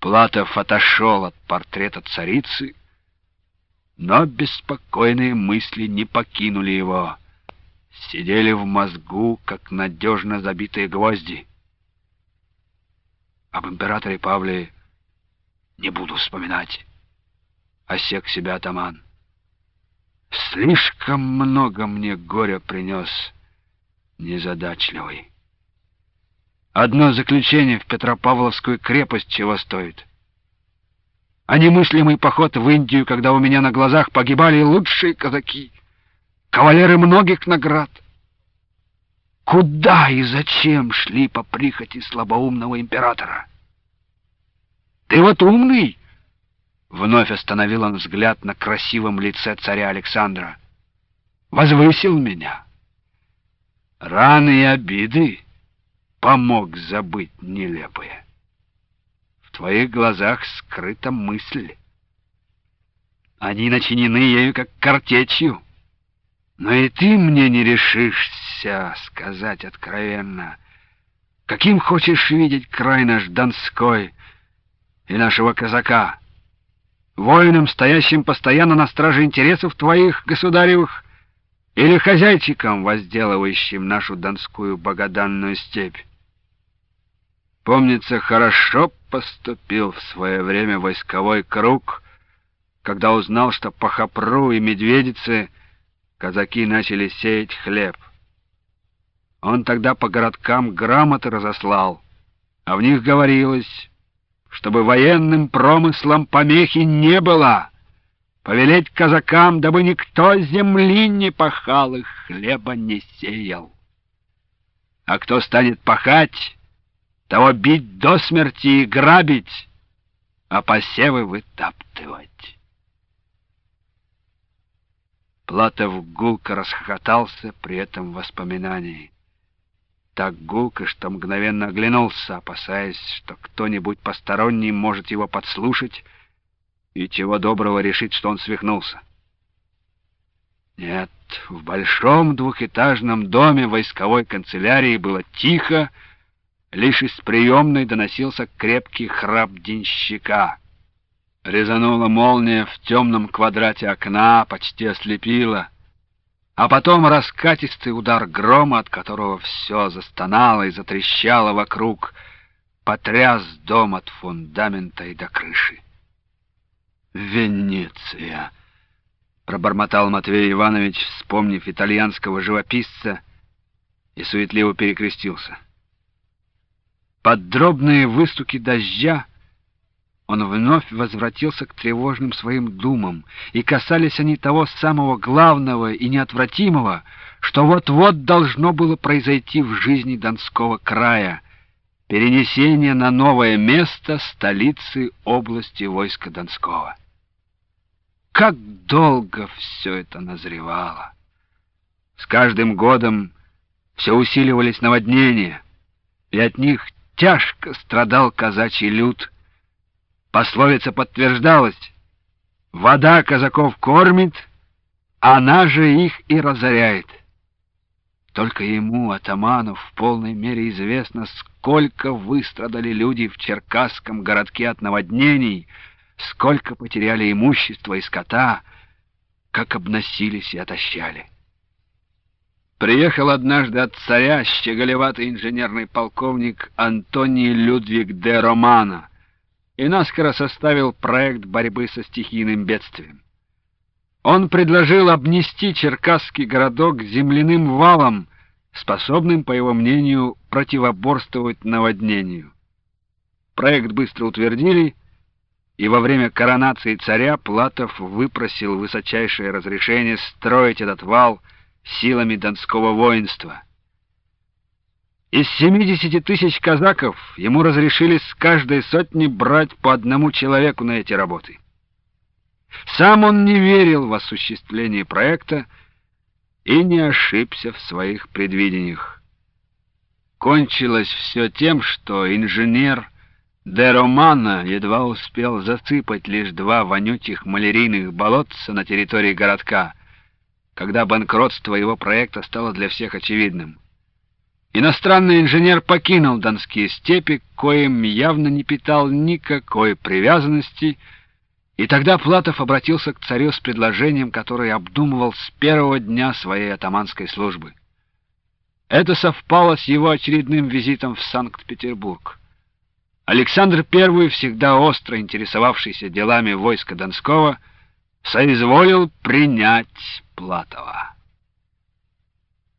Платов отошел от портрета царицы, но беспокойные мысли не покинули его, сидели в мозгу, как надежно забитые гвозди. Об императоре Павле не буду вспоминать, осек себя атаман. Слишком много мне горя принес незадачливый. Одно заключение в Петропавловскую крепость чего стоит? А немыслимый поход в Индию, когда у меня на глазах погибали лучшие казаки, кавалеры многих наград. Куда и зачем шли по прихоти слабоумного императора? Ты вот умный, вновь остановил он взгляд на красивом лице царя Александра, возвысил меня. Раны и обиды помог забыть нелепое. В твоих глазах скрыта мысль. Они начинены ею, как картечью. Но и ты мне не решишься сказать откровенно, каким хочешь видеть край наш Донской и нашего казака, воином, стоящим постоянно на страже интересов твоих государевых, или хозяйчиком, возделывающим нашу Донскую богоданную степь. Помнится, хорошо поступил в свое время войсковой круг, когда узнал, что по Хопру и Медведице казаки начали сеять хлеб. Он тогда по городкам грамоты разослал, а в них говорилось, чтобы военным промыслам помехи не было, повелеть казакам, дабы никто земли не пахал и хлеба не сеял. А кто станет пахать, того бить до смерти и грабить, а посевы вытаптывать. Платов гулко расхохотался при этом воспоминании. Так гулко, что мгновенно оглянулся, опасаясь, что кто-нибудь посторонний может его подслушать и чего доброго решить, что он свихнулся. Нет, в большом двухэтажном доме войсковой канцелярии было тихо, лишь из приемной доносился крепкий храп денщика. Резанула молния в темном квадрате окна, почти ослепила, а потом раскатистый удар грома, от которого все застонало и затрещало вокруг, потряс дом от фундамента и до крыши. «Венеция!» — пробормотал Матвей Иванович, вспомнив итальянского живописца, и суетливо перекрестился. Под дробные выстуки дождя он вновь возвратился к тревожным своим думам, и касались они того самого главного и неотвратимого, что вот-вот должно было произойти в жизни Донского края — перенесение на новое место столицы области войска Донского. Как долго все это назревало! С каждым годом все усиливались наводнения, и от них тяжко страдал казачий люд. Пословица подтверждалась: вода казаков кормит, она же их и разоряет. Только ему, атаману, в полной мере известно, сколько выстрадали люди в черкасском городке от наводнений, сколько потеряли имущества и скота, как обносились и отощали. Приехал однажды от царя щеголеватый инженерный полковник Антоний Людвиг де Романо и наскоро составил проект борьбы со стихийным бедствием. Он предложил обнести черкасский городок земляным валом, способным, по его мнению, противоборствовать наводнению. Проект быстро утвердили, и во время коронации царя Платов выпросил высочайшее разрешение строить этот вал силами донского воинства. Из 70 тысяч казаков ему разрешили с каждой сотни брать по одному человеку на эти работы. Сам он не верил в осуществление проекта и не ошибся в своих предвидениях. Кончилось все тем, что инженер де Романо едва успел засыпать лишь 2 вонючих малярийных болотца на территории городка, когда банкротство его проекта стало для всех очевидным. Иностранный инженер покинул донские степи, к коим явно не питал никакой привязанности, и тогда Платов обратился к царю с предложением, которое обдумывал с первого дня своей атаманской службы. Это совпало с его очередным визитом в Санкт-Петербург. Александр I, всегда остро интересовавшийся делами войска Донского, соизволил принять Платова.